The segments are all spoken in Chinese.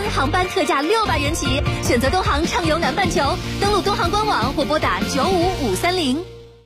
航班特价600元起，选择东航畅游南半球，登录东航官网或拨打95530。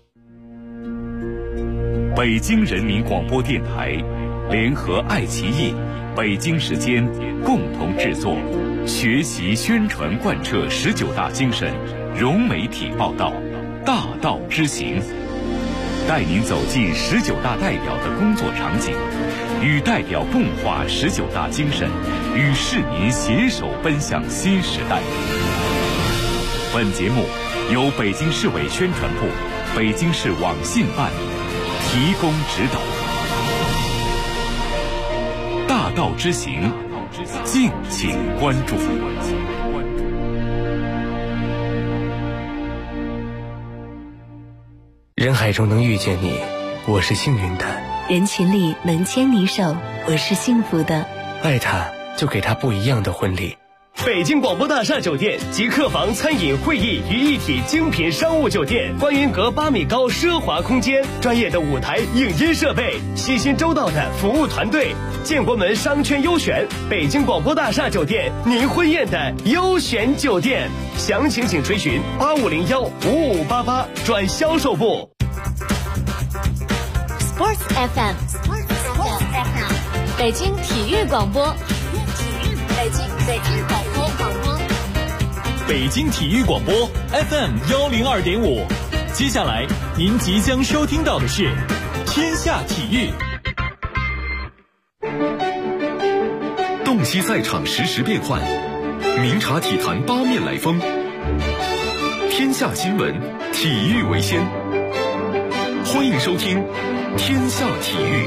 北京人民广播电台联合爱奇艺、北京时间共同制作，学习宣传贯彻19大精神，融媒体报道，大道之行，带您走进19大代表的工作场景，与代表共话19大精神，与市民携手奔向新时代。本节目由北京市委宣传部、北京市网信办提供指导。大道之行，敬请关注。 人海中能遇见你，我是幸运的； 人群里能牵你手，我是幸福的。 爱他，就给他不一样的婚礼。 北京广播大厦酒店集客房、餐饮、会议于一体精品商务酒店，观云阁8米高奢华空间，专业的舞台影音设备，细心周到的服务团队，建国门商圈优选，北京广播大厦酒店，您婚宴的优选酒店。详情请垂询8501-5588转销售部。 Sports FM， 北京体育广播，北京广播， 北京体育广播 FM102.5。接下来您即将收听到的是天下体育。 洞悉赛场实时变幻，明察体坛八面来风。天下新闻，体育为先。欢迎收听天下体育。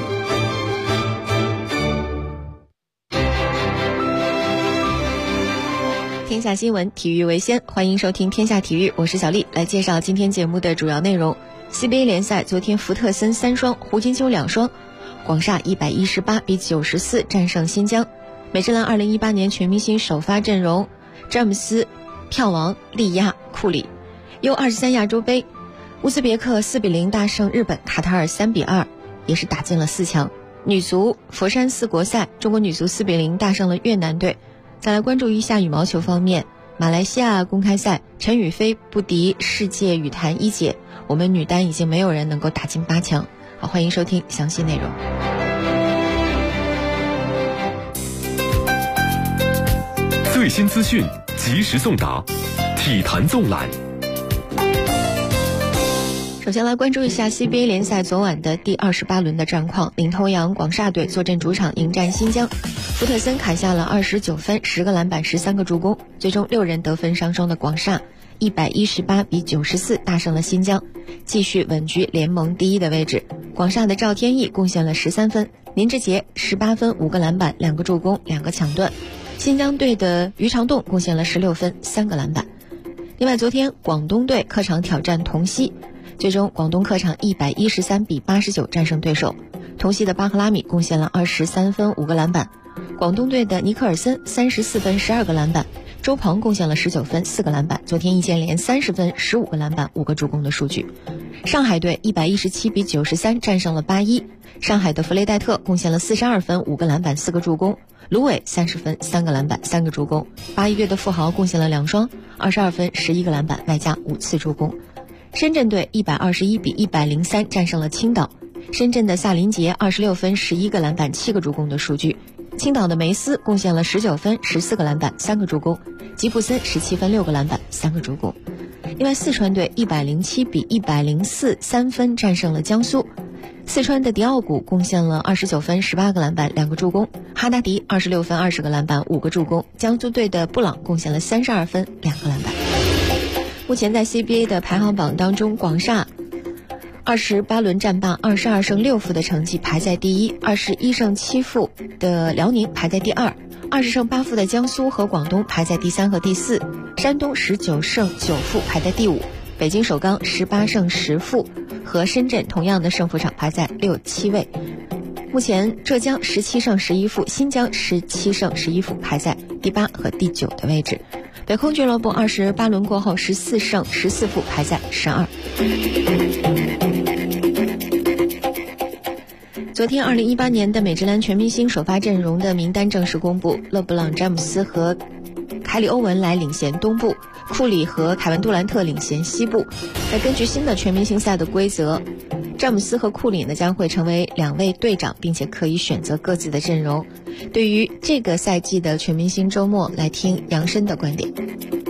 天下新闻，体育为先，欢迎收听天下体育，我是小丽，来介绍今天节目的主要内容。CBA 联赛，昨天福特森3双，胡金秋2双，广厦118-94战胜新疆。美职篮2018年全明星首发阵容，詹姆斯、票王、利亚、库里。U23亚洲杯，乌兹别克4-0大胜日本，卡塔尔3-2，也是打进了4强。女足佛山4国赛，中国女足4-0大胜了越南队。再来关注一下羽毛球方面，马来西亚公开赛，陈雨菲不敌世界羽坛1姐，我们女单已经没有人能够打进8强。好，欢迎收听详细内容。 最新资讯，及时送达，体坛纵览。 首先来关注一下 CBA 联赛昨晚的第28轮的战况，领头羊广厦队坐镇主场迎战新疆，福特森砍下了29分，10个篮板，13个助攻，最终6人得分上双的广厦118-94大胜了新疆，继续稳居联盟第1的位置。广厦的赵天翼贡献了13分，林志杰18分，5个篮板，2个助攻，2个抢断。新疆队的于长栋贡献了16分，3个篮板。另外，昨天广东队客场挑战同曦，最终广东客场113-89战胜对手。同曦的巴赫拉米贡献了23分，5个篮板。广东队的尼克尔森34分，12个篮板。周鹏贡献了19分，4个篮板。昨天易建联30分，15个篮板，5个助攻的数据。上海队117-93战胜了81，上海的弗雷戴特贡献了42分，5个篮板，4个助攻。卢伟30分，3个篮板，3个助攻。巴一队的富豪贡献了2双，22分，11个篮板，外加5次助攻。深圳队121-103战胜了青岛，深圳的萨林杰26分，11个篮板，7个助攻的数据。青岛的梅斯贡献了19分，14个篮板，3个助攻。吉布森17分，6个篮板，3个助攻。另外，四川队107-104 3分战胜了江苏，四川的迪奥古贡献了29分，18个篮板，2个助攻。哈达迪26分，20个篮板，5个助攻。江苏队的布朗贡献了32分，2个篮板。目前在 CBA 的排行榜当中，广厦28轮战罢22胜6负的成绩排在第一，21胜7负的辽宁排在第二，20胜8负的江苏和广东排在第3和第4，山东19胜9负排在第5，北京首钢18胜10负和深圳同样的胜负场排在6、7位。目前浙江17胜11负，新疆17胜11负排在第8和第9的位置。北空俱乐部28轮过后14胜14负排在12。昨昨天2018年的美职篮全明星首发阵容的名单正式公布，勒布朗·詹姆斯和凯里·欧文来领衔东部，库里和凯文·杜兰特领衔西部。那根据新的全明星赛的规则，詹姆斯和库里呢将会成为2位队长，并且可以选择各自的阵容。对于这个赛季的全明星周末，来听杨申的观点。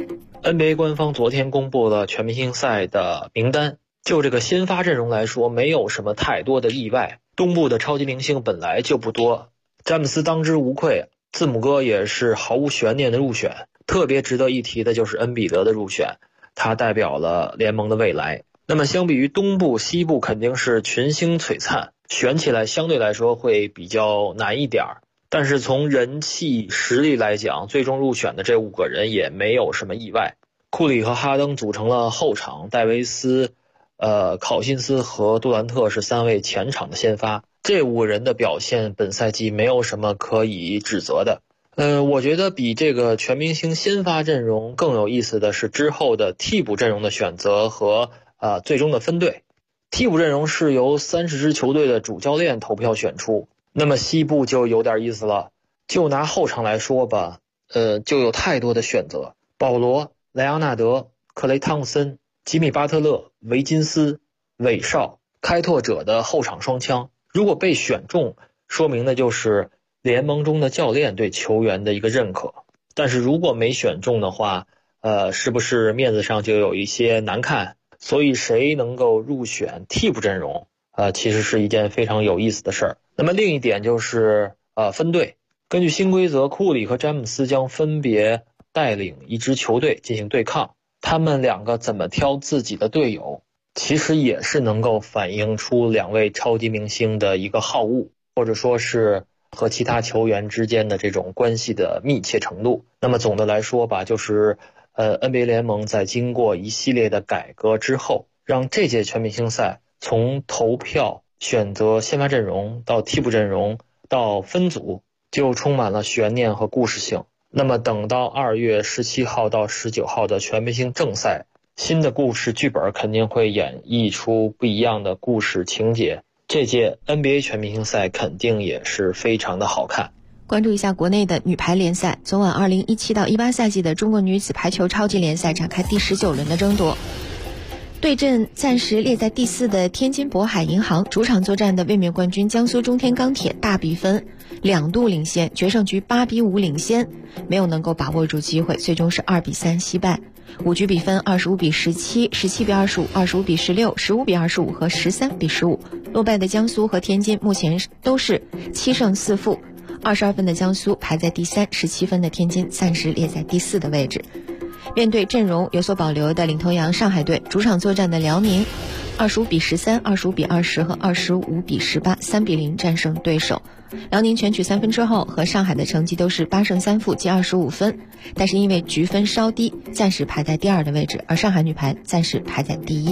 NBA 官方昨天公布了全明星赛的名单，就这个先发阵容来说，没有什么太多的意外。东部的超级明星本来就不多，詹姆斯当之无愧，字母哥也是毫无悬念的入选。特别值得一提的就是恩比德的入选，他代表了联盟的未来。那么相比于东部，西部肯定是群星璀璨，选起来相对来说会比较难一点。但是从人气实力来讲，最终入选的这5个人也没有什么意外。库里和哈登组成了后场，戴维斯、考辛斯和杜兰特是3位前场的先发。这5个人的表现本赛季没有什么可以指责的。我觉得比这个全明星先发阵容更有意思的是之后的替补阵容的选择和最终的分队。替补阵容是由30支球队的主教练投票选出。那么西部就有点意思了，就拿后场来说吧，就有太多的选择。保罗、莱昂纳德、克雷汤普森、吉米巴特勒、维金斯、韦少、开拓者的后场双枪，如果被选中，说明的就是联盟中的教练对球员的一个认可。但是如果没选中的话，是不是面子上就有一些难看？所以谁能够入选替补阵容，其实是一件非常有意思的事儿。那么另一点就是分队。根据新规则，库里和詹姆斯将分别带领一支球队进行对抗。他们2个怎么挑自己的队友，其实也是能够反映出2位超级明星的一个好恶，或者说是和其他球员之间的这种关系的密切程度。那么总的来说吧，就是NBA 联盟在经过一系列的改革之后，让这届全明星赛从投票选择先发阵容到替补阵容到分组，就充满了悬念和故事性。那么等到2月17号到19号的全明星正赛，新的故事剧本肯定会演绎出不一样的故事情节。这届 NBA 全明星赛肯定也是非常的好看。 关注一下国内的女排联赛，昨晚2017到18赛季的中国女子排球超级联赛展开第19轮的争夺。对阵暂时列在第4的天津渤海银行，主场作战的卫冕冠军江苏中天钢铁大比分2度领先，决胜局8比5领先，没有能够把握住机会，最终是2比3惜败。5局比分25比17、17比25、25比16、15比25和13比15。落败的江苏和天津目前都是7胜4负，22分的江苏排在第3，17分的天津暂时列在第4的位置。面对阵容有所保留的领头羊上海队，主场作战的辽宁25比13、25比20和25比18 3比0战胜对手。辽宁全取3分之后，和上海的成绩都是8胜3负计25分，但是因为局分稍低，暂时排在第2的位置，而上海女排暂时排在第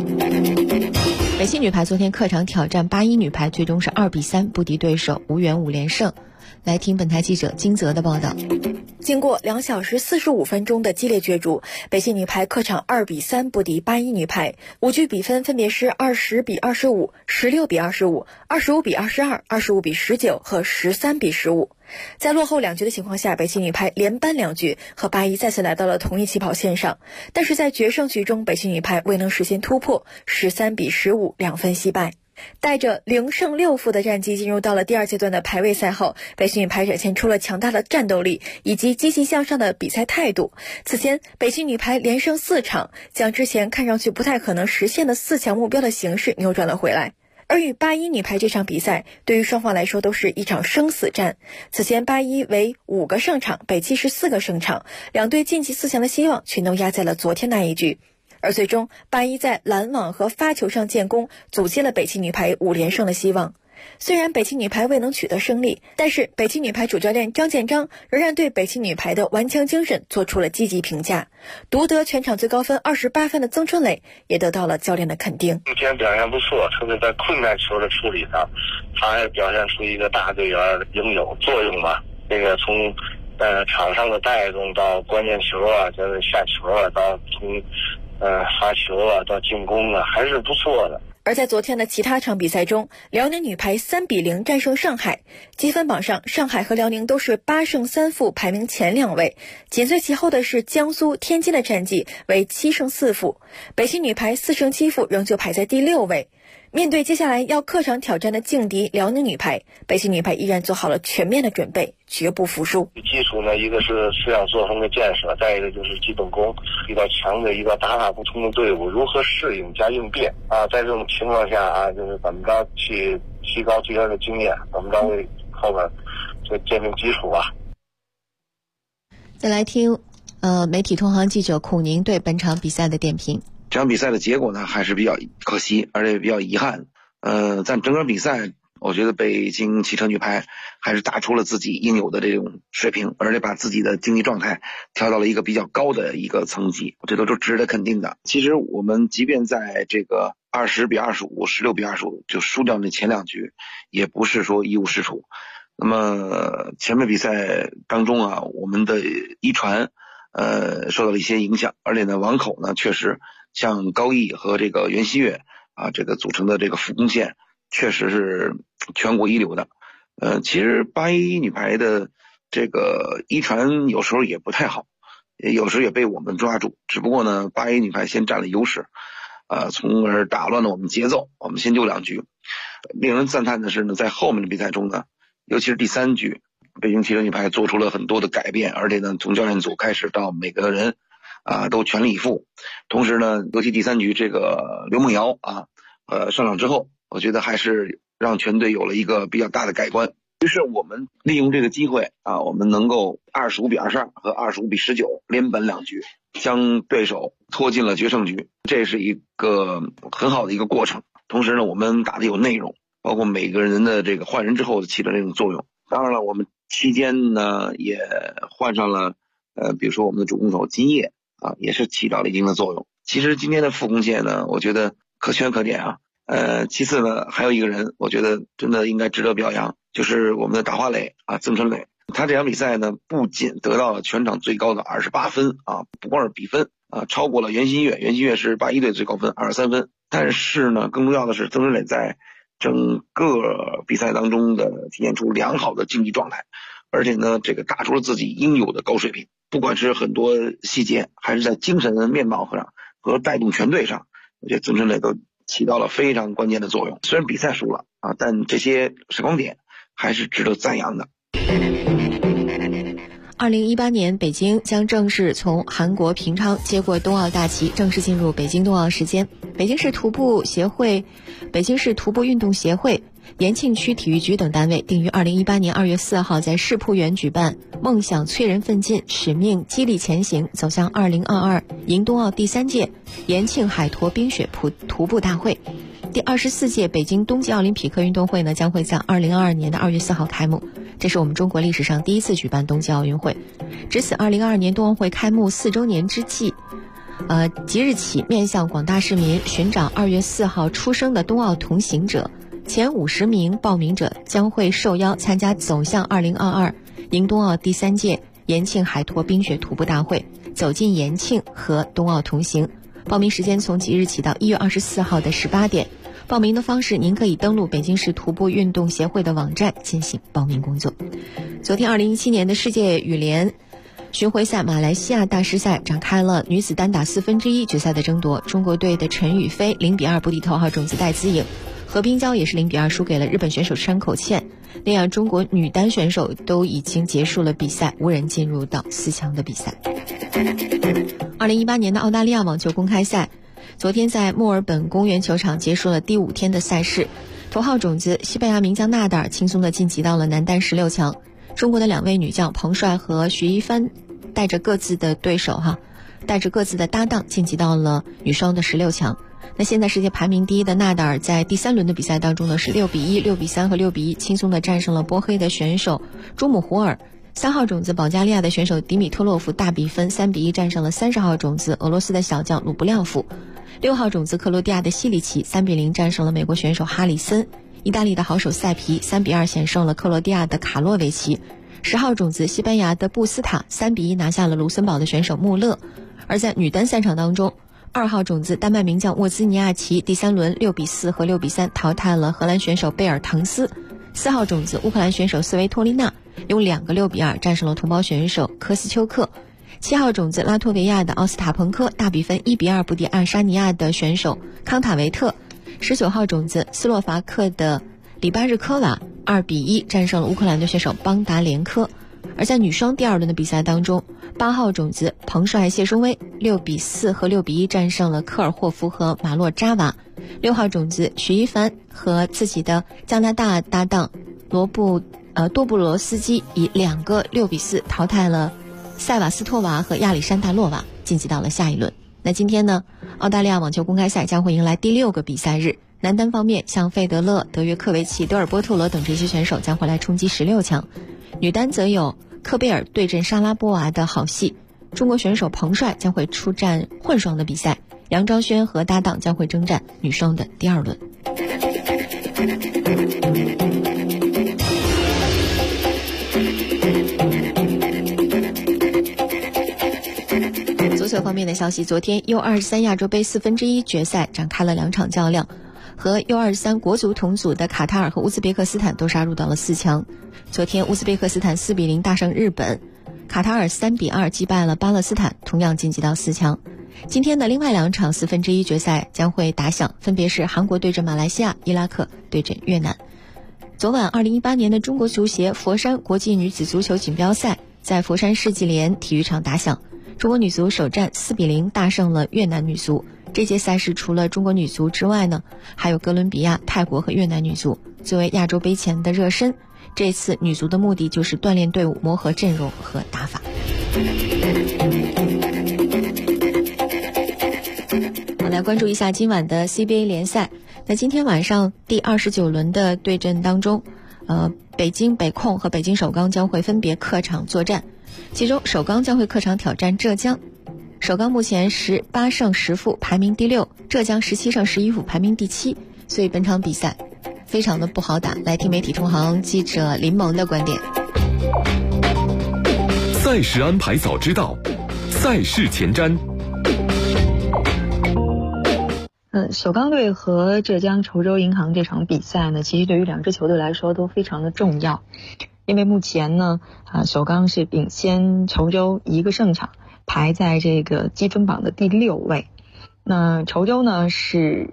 1。北汽女排昨天客场挑战81女排，最终是2比3不敌对手，无缘5连胜。来听本台记者金泽的报道。 经过2小时45分钟的激烈角逐，北汽女排客场2比3不敌81女排，5局比分分别是20比25、16比25、25比22、25比19和13比15。在落后2局的情况下，北汽女排连扳2局，和81再次来到了同一起跑线上。但是在决胜局中，北汽女排未能实现突破，13比15 2分惜败。带着0胜6负的战绩进入到了第2阶段的排位赛后，北汽女排展现出了强大的战斗力以及积极向上的比赛态度。此前北汽女排连胜4场，将之前看上去不太可能实现的4强目标的形势扭转了回来。而与81女排这场比赛，对于双方来说都是一场生死战。此前81为5个胜场，北汽是4个胜场，两队晋级4强的希望全都压在了昨天那一局。而最终81在拦网和发球上建功，阻击了北汽女排5连胜的希望。虽然北汽女排未能取得胜利，但是北汽女排主教练张建章仍然对北汽女排的顽强精神做出了积极评价。夺得全场最高分28分的曾春蕾也得到了教练的肯定。 今天表现不错，特别在困难球的处理上，他还表现出一个大队员应有作用吧。这个从场上的带动到关键球啊，就是下球啊，到从发球啊到进攻啊，还是不错的。 而在昨天的其他场比赛中，辽宁女排3比0战胜上海，积分榜上上海和辽宁都是8胜3负，排名前2位，紧随其后的是江苏、天津的战绩为7胜4负，北京女排4胜7负，仍旧排在第6位。面对接下来要客场挑战的劲敌辽宁女排，北京女排依然做好了全面的准备，绝不服输。 基础呢，一个是思想作风的建设，再一个就是基本功。比较强的一个打法不同的队伍如何适应加应变啊，在这种情况下啊，就是怎么着去提高自身的经验，怎么着为后边就建立基础吧。 再来听媒体同行记者孔宁对本场比赛的点评。 这场比赛的结果呢，还是比较可惜，而且比较遗憾。在整个比赛，我觉得北京汽车女排还是打出了自己应有的这种水平，而且把自己的竞技状态调到了一个比较高的一个层级，这都是值得肯定的。其实我们即便在这个20比25、16比25就输掉那前2局，也不是说一无是处。那么前面比赛当中啊，我们的一传受到了一些影响，而且呢网口呢确实像高毅和这个袁希玥啊这个组成的这个副攻线确实是全国一流的。其实81女排的这个一传有时候也不太好，有时候也被我们抓住，只不过呢81女排先占了优势，从而打乱了我们节奏，我们先丢2局。令人赞叹的是呢，在后面的比赛中呢，尤其是第3局，北京汽车女排做出了很多的改变，而且呢从教练组开始到每个人都全力以赴。同时呢，尤其第3局这个刘梦瑶上场之后，我觉得还是让全队有了一个比较大的改观。于是我们利用这个机会我们能够25比22和25比19连本2局，将对手拖进了决胜局，这是一个很好的一个过程。同时呢，我们打的有内容，包括每个人的这个换人之后起的这种作用。当然了，我们期间呢也换上了比如说我们的主攻手金叶也是起到了一定的作用。其实今天的副攻线呢，我觉得可圈可点其次呢，还有一个人我觉得真的应该值得表扬，就是我们的打花磊曾春磊。他这场比赛呢不仅得到了全场最高的28分不光是比分超过了袁希玥，袁希玥是81队最高分23分。但是呢更重要的是曾春磊在整个比赛当中的体现出良好的竞技状态，而且呢这个打出了自己应有的高水平，不管是很多细节还是在精神的面貌上和带动全队上，我觉得曾春磊都起到了非常关键的作用。虽然比赛输了但这些闪光点还是值得赞扬的。 2018年，北京将正式从韩国平昌接过冬奥大旗，正式进入北京冬奥时间。北京市徒步运动协会、延庆区体育局等单位定于2018年2月4号在世铺园举办梦想催人奋进，使命激励前行，走向2022迎冬奥第3届延庆海坨冰雪徒步大会。第24届北京冬季奥林匹克运动会呢，将会在2022年的2月4号开幕，这是我们中国历史上第一次举办冬季奥运会。值此2022年冬奥会开幕4周年之际，即日起面向广大市民寻找2月4号出生的冬奥同行者，前50名报名者将会受邀参加走向2022迎冬奥第3届延庆海坨冰雪徒步大会，走进延庆和冬奥同行。报名时间从即日起到1月24号的18点。报名的方式，您可以登录北京市徒步运动协会的网站进行报名工作。昨天2017年的世界羽联巡回赛马来西亚大师赛展开了女子单打1/4决赛的争夺，中国队的陈雨菲0比2不敌头号种子戴资颖，何冰娇也是0比2输给了日本选手山口茜。那样中国女单选手都已经结束了比赛，无人进入到4强的比赛。2018年的澳大利亚网球公开赛昨天在墨尔本公园球场结束了第5天的赛事，头号种子西班牙名将纳达尔轻松地晋级到了男单16强。中国的2位女将彭帅和徐一帆带着各自的搭档晋级到了女双的16强。那现在世界排名第1的纳达尔在第3轮的比赛当中呢，是6比1、6比3和6比1轻松地战胜了波黑的选手朱姆胡尔。3号种子保加利亚的选手迪米特洛夫大比分3比1战胜了30号种子俄罗斯的小将鲁布廖夫。6号种子克罗地亚的西里奇3比0战胜了美国选手哈里森。意大利的好手塞皮3比2险胜了克罗地亚的卡洛维奇。10号种子西班牙的布斯塔3比1拿下了卢森堡的选手穆勒。而在女单赛场当中， 2号种子丹麦名将沃兹尼亚奇第3轮6比4和6比3淘汰了荷兰选手贝尔滕斯。4号种子乌克兰选手斯维托利娜用2个6比2战胜了同胞选手科斯丘克。7号种子拉脱维亚的奥斯塔彭科大比分1比2不敌爱沙尼亚的选手康塔维特。19号种子斯洛伐克的里巴日科娃2比1战胜了乌克兰的选手邦达连科。而在女双第2轮的比赛当中，8号种子彭帅谢淑薇6比4和6比1战胜了科尔霍夫和马洛扎娃。6号种子许一凡和自己的加拿大搭档多布罗斯基以2个6比4淘汰了塞瓦斯托娃和亚历山大洛娃，晋级到了下一轮。那今天呢，澳大利亚网球公开赛将会迎来第6个比赛日。男单方面，像费德勒、德约科维奇、德尔波特罗等这些选手将会来冲击16强。女单则有科贝尔对阵莎拉波娃的好戏，中国选手彭帅将会出战混双的比赛，梁昭轩和搭档将会征战女双的第2轮。足球方面的消息，昨天 U23 亚洲杯1/4决赛展开了2场较量，和 U23 国足同组的卡塔尔和乌兹别克斯坦都杀入到了4强。昨天乌兹别克斯坦4比0大胜日本，卡塔尔3比2击败了巴勒斯坦，同样晋级到4强。今天的另外2场1/4决赛将会打响，分别是韩国对阵马来西亚，伊拉克对阵越南。昨晚2018年的中国足协佛山国际女子足球锦标赛在佛山世纪莲体育场打响，中国女足首战4比0大胜了越南女足。这届赛事除了中国女足之外呢，还有哥伦比亚、泰国和越南女足。作为亚洲杯前的热身，这次女足的目的就是锻炼队伍，磨合阵容和打法。来关注一下今晚的 CBA 联赛。那今天晚上第29轮的对阵当中，北京北控和北京首钢将会分别客场作战，其中首钢将会客场挑战浙江。首钢目前18胜10负排名第6，浙江17胜11负排名第7，所以本场比赛非常的不好打。来听媒体同行记者林萌的观点。 赛事安排早知道，赛事前瞻。 首钢队和浙江稠州银行这场比赛呢，其实对于2支球队来说都非常的重要，因为目前呢，首钢是领先稠州1个胜场，排在这个积分榜的第6位。那稠州呢是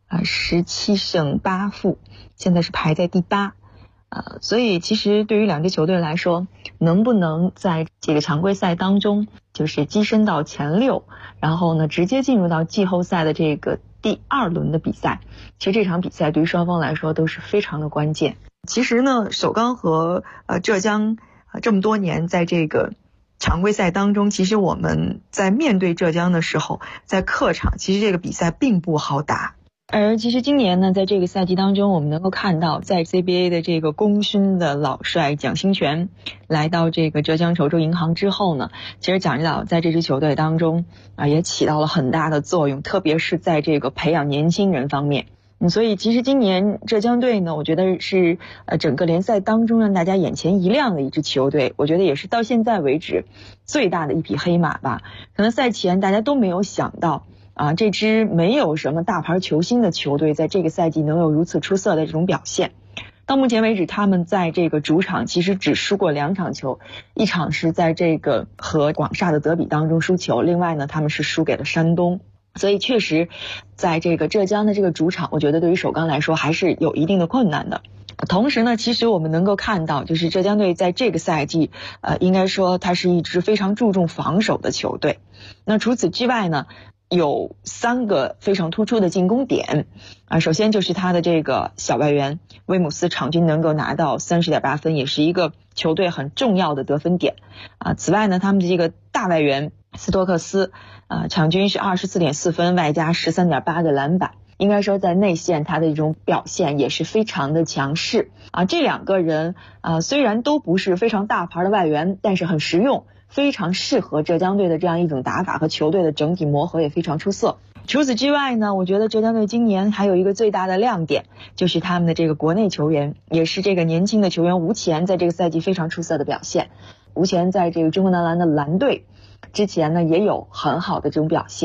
17胜8负，现在是排在第8。所以其实对于2支球队来说，能不能在这个常规赛当中就是跻身到前6，然后呢直接进入到季后赛的这个第2轮的比赛，其实这场比赛对于双方来说都是非常的关键。其实呢，首钢和浙江这么多年在这个常规赛当中，其实我们在面对浙江的时候，在客场其实这个比赛并不好打。而其实今年呢，在这个赛季当中，我们能够看到在 CBA 的这个功勋的老帅蒋兴权来到这个浙江稠州银行之后呢，其实蒋指导在这支球队当中也起到了很大的作用，特别是在这个培养年轻人方面。所以其实今年浙江队呢，我觉得是整个联赛当中让大家眼前一亮的一支球队，我觉得也是到现在为止最大的一匹黑马吧。可能赛前大家都没有想到这支没有什么大牌球星的球队在这个赛季能有如此出色的这种表现。到目前为止，他们在这个主场其实只输过2场球，一场是在这个和广厦的德比当中输球，另外呢他们是输给了山东。所以确实在这个浙江的这个主场，我觉得对于首钢来说还是有一定的困难的。同时呢，其实我们能够看到，就是浙江队在这个赛季应该说它是一支非常注重防守的球队。那除此之外呢，有3个非常突出的进攻点首先就是他的这个小外援威姆斯场均能够拿到30.8分，也是一个球队很重要的得分点此外呢，他们的这个大外援斯托克斯场均是24.4分，外加13.8个篮板，应该说在内线他的一种表现也是非常的强势这2个人虽然都不是非常大牌的外援，但是很实用，非常适合浙江队的这样一种打法，和球队的整体磨合也非常出色。除此之外呢，我觉得浙江队今年还有一个最大的亮点，就是他们的这个国内球员，也是这个年轻的球员吴前在这个赛季非常出色的表现。吴前在这个中国男篮的蓝队之前呢也有很好的这种表现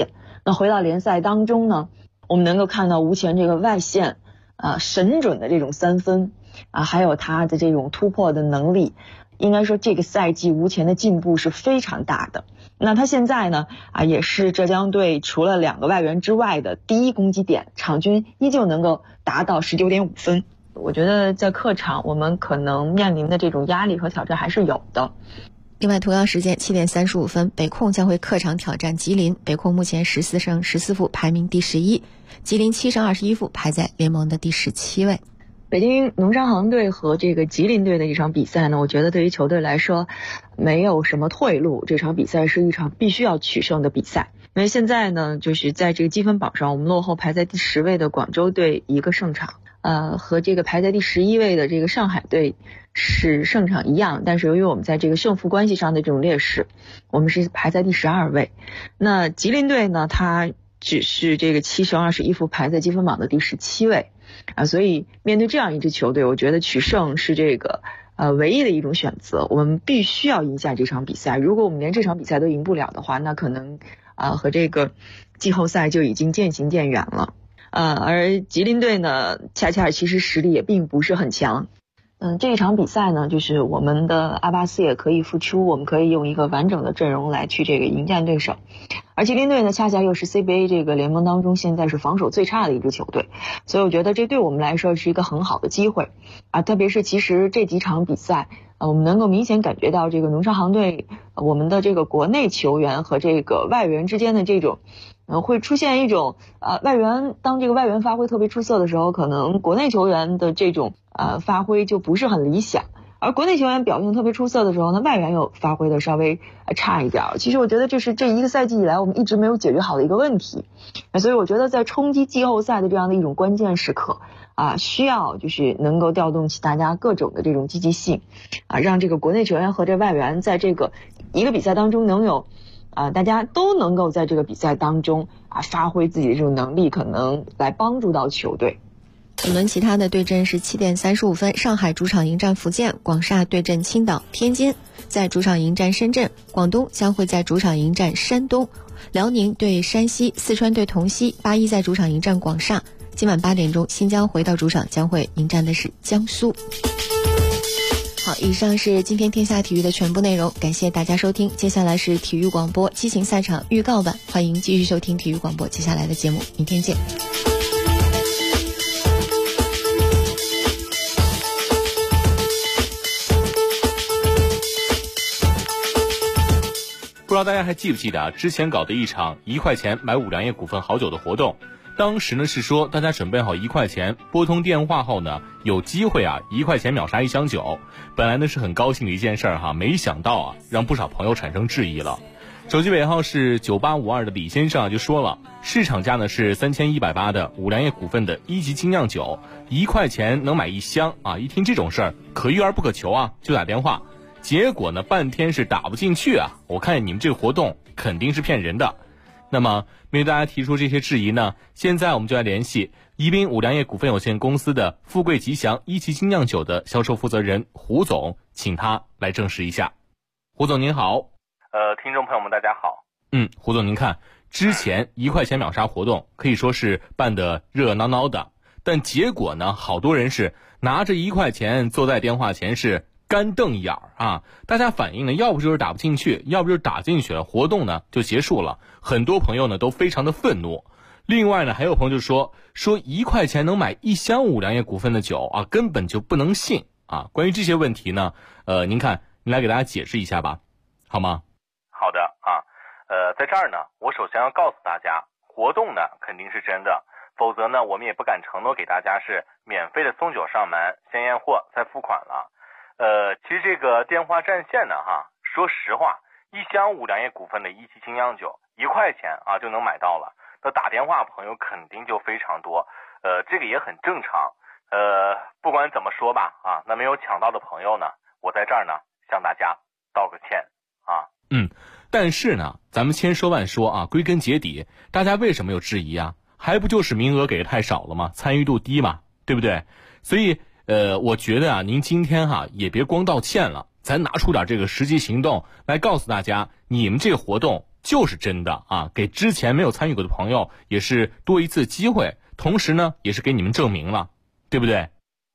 那回到联赛当中呢，我们能够看到吴前这个外线神准的这种3分还有他的这种突破的能力，应该说这个赛季吴前的进步是非常大的。那他现在呢也是浙江队除了2个外援之外的第一攻击点，场均依旧能够达到19.5分。我觉得在客场我们可能面临的这种压力和挑战还是有的。 另外同样时间7点35分，北控将会客场挑战吉林。北控目前14胜14负，排名第11，吉林7胜21负，排在联盟的第17位。 北京农商行队和这个吉林队的一场比赛呢，我觉得对于球队来说没有什么退路，这场比赛是一场必须要取胜的比赛。因为现在呢，就是在这个积分榜上，我们落后排在第10位的广州队1个胜场，和这个排在第11位的这个上海队是胜场一样，但是由于我们在这个胜负关系上的这种劣势，我们是排在第12位。那吉林队呢，他只是这个7胜21负，排在积分榜的第17位。所以面对这样一支球队，我觉得取胜是这个唯一的一种选择。我们必须要赢下这场比赛，如果我们连这场比赛都赢不了的话，那可能和这个季后赛就已经渐行渐远了。而吉林队呢，恰恰其实实力也并不是很强。这一场比赛呢，就是我们的阿巴斯也可以复出，我们可以用一个完整的阵容来去这个迎战对手。而吉林队呢，恰恰又是 CBA 这个联盟当中现在是防守最差的一支球队，所以我觉得这对我们来说是一个很好的机会特别是其实这几场比赛我们能够明显感觉到这个农商行队我们的这个国内球员和这个外援之间的这种会出现一种当这个外援发挥特别出色的时候，可能国内球员的这种发挥就不是很理想，而国内球员表现特别出色的时候呢，外援又发挥的稍微差一点。其实我觉得这是这一个赛季以来我们一直没有解决好的一个问题，所以我觉得在冲击季后赛的这样的一种关键时刻需要就是能够调动起大家各种的这种积极性让这个国内球员和这外援在这个一个比赛当中能有大家都能够在这个比赛当中发挥自己的这种能力，可能来帮助到球队。 本轮其他的对阵是7点35分，上海主场迎战福建，广厦对阵青岛，天津在主场迎战深圳，广东将会在主场迎战山东，辽宁对山西，四川对同曦，81在主场迎战广厦。今晚8点钟，新疆回到主场将会迎战的是江苏。好，以上是今天天下体育的全部内容，感谢大家收听。接下来是体育广播激情赛场预告版，欢迎继续收听体育广播接下来的节目，明天见。 不知道大家还记不记得之前搞的一场1块钱买5粮液股份好酒的活动，当时呢是说大家准备好1块钱，拨通电话后呢有机会1块钱秒杀1箱酒。本来呢是很高兴的一件事儿没想到让不少朋友产生质疑了。手机尾号是9852的李先生就说了，市场价呢是3180的5粮液股份的1级精酿酒，1块钱能买1箱一听这种事儿可遇而不可求就打电话。结果呢半天是打不进去我看你们这个活动肯定是骗人的。那么面对大家提出这些质疑呢，现在我们就来联系宜宾5粮液股份有限公司的富贵吉祥1级精酿酒的销售负责人胡总，请他来证实一下。胡总您好。 听众朋友们大家好。 胡总您看，之前1块钱秒杀活动可以说是办得热热闹闹的，但结果呢好多人是拿着1块钱坐在电话前是干瞪眼大家反映呢要不就是打不进去，要不就是打进去了，活动呢就结束了。很多朋友呢都非常的愤怒。另外呢还有朋友就说1块钱能买1箱5粮液股份的酒根本就不能信关于这些问题呢您来给大家解释一下吧，好吗？ 好的在这儿呢我首先要告诉大家，活动呢肯定是真的，否则呢我们也不敢承诺给大家是免费的送酒上门，先验货再付款了。其实这个电话占线呢说实话，1箱5粮液股份的1级精酿酒1块钱就能买到了，那打电话朋友肯定就非常多，这个也很正常。不管怎么说吧那没有抢到的朋友呢，我在这儿呢向大家道个歉但是呢咱们千说万说归根结底大家为什么有质疑还不就是名额给的太少了吗？参与度低嘛，对不对？所以我觉得您今天也别光道歉了，咱拿出点这个实际行动来告诉大家，你们这个活动就是真的啊，给之前没有参与过的朋友也是多一次机会，同时呢也是给你们证明了，对不对？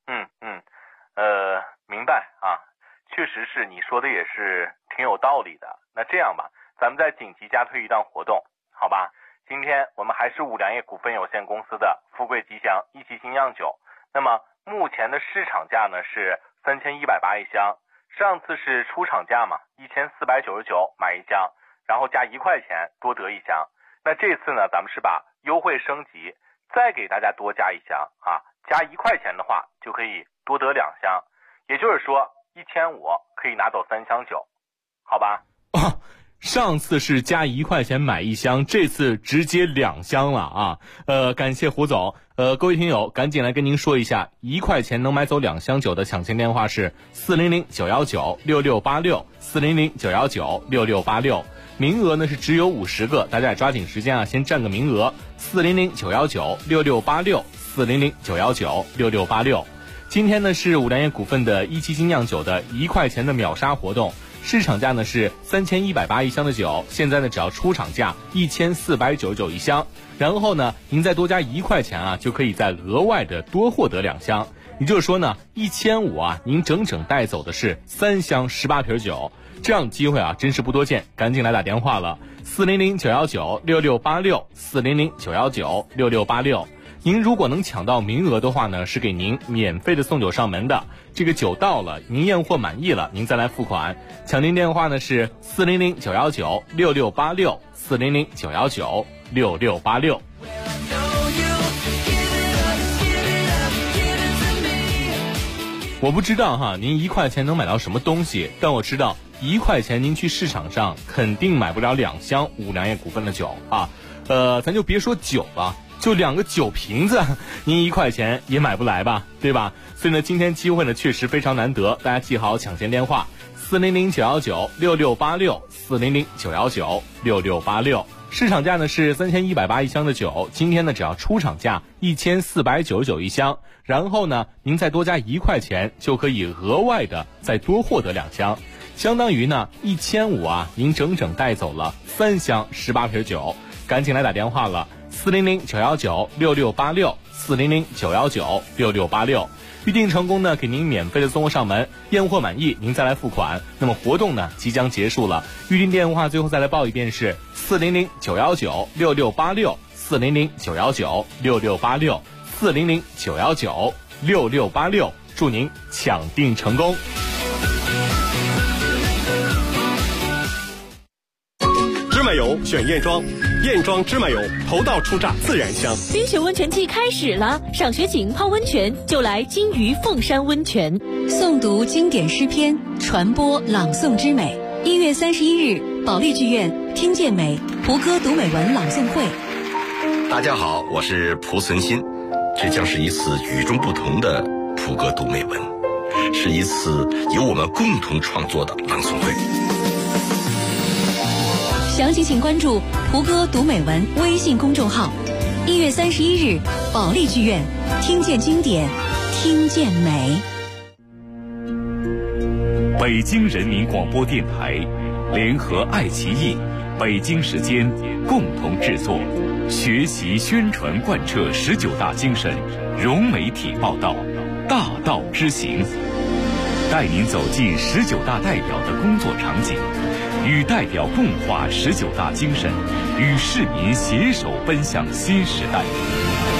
明白啊，确实是你说的也是挺有道理的。那这样吧，咱们再紧急加推一档活动，好吧？今天我们还是五粮液股份有限公司的富贵吉祥一期精酿酒，那么目前的市场价呢是3180一箱，上次是出厂价嘛，1499买一箱，然后加1块钱多得一箱。那这次呢，咱们是把优惠升级，再给大家多加一箱啊，加1块钱的话就可以多得2箱，也就是说1500可以拿走3箱酒，好吧？ 上次是加1块钱买一箱，这次直接2箱了啊！感谢胡总。各位听友，赶紧来跟您说一下，1块钱能买走2箱酒的抢先电话是400-919-6686，400-919-6686。名额呢是只有50个，大家也抓紧时间啊，先占个名额。400-919-6686，400-919-6686。今天呢是五粮液股份的一期精酿酒的1块钱的秒杀活动。市场价呢是3180一箱的酒，现在呢只要出厂价1499一箱，然后呢您再多加1块钱啊，就可以再额外的多获得2箱，也就是说呢1500啊，您整整带走的是3箱18瓶酒，这样的机会啊真是不多见，赶紧来打电话了，400-919-6686，400-919-6686。您如果能抢到名额的话呢，是给您免费的送酒上门的。这个酒到了，您验货满意了，您再来付款。抢订电话呢是400-919-6686，400-919-6686。我不知道哈，您1块钱能买到什么东西，但我知道1块钱您去市场上肯定买不了2箱五粮液股份的酒啊。咱就别说酒了，就2个酒瓶子，您1块钱也买不来吧，对吧？所以呢，今天机会呢确实非常难得，大家记好抢先电话：400-919-6686，400-919-6686。市场价呢是3180一箱的酒，今天呢只要出厂价1499一箱，然后呢您再多加1块钱，就可以额外的再多获得2箱，相当于呢1500啊，您整整带走了3箱18瓶酒，赶紧来打电话了。400-919-6686，400-919-6686。预定成功呢，给您免费的送货上门，验货满意您再来付款。那么活动呢即将结束了，预定电话最后再来报一遍是400-919-6686，400-919-6686，400-919-6686，祝您抢订成功。 芝麻油选燕庄，燕庄芝麻油头道初榨自然香。 冰雪温泉季开始了，赏雪景泡温泉就来金鱼凤山温泉。诵读经典诗篇，传播朗诵之美。1月31日，保利剧院听见美蒲歌读美文朗诵会。 大家好，我是蒲存昕，这将是一次与众不同的蒲歌读美文，是一次由我们共同创作的朗诵会。 详情请关注蒲歌读美文微信公众号。1月31日，保利剧院，听见经典，听见美。 北京人民广播电台联合爱奇艺、北京时间共同制作，学习宣传贯彻19大精神，融媒体报道，大道之行，带您走进19大代表的工作场景，与代表共话19大精神，与市民携手奔向新时代。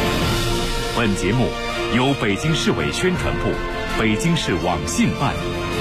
本节目由北京市委宣传部、北京市网信办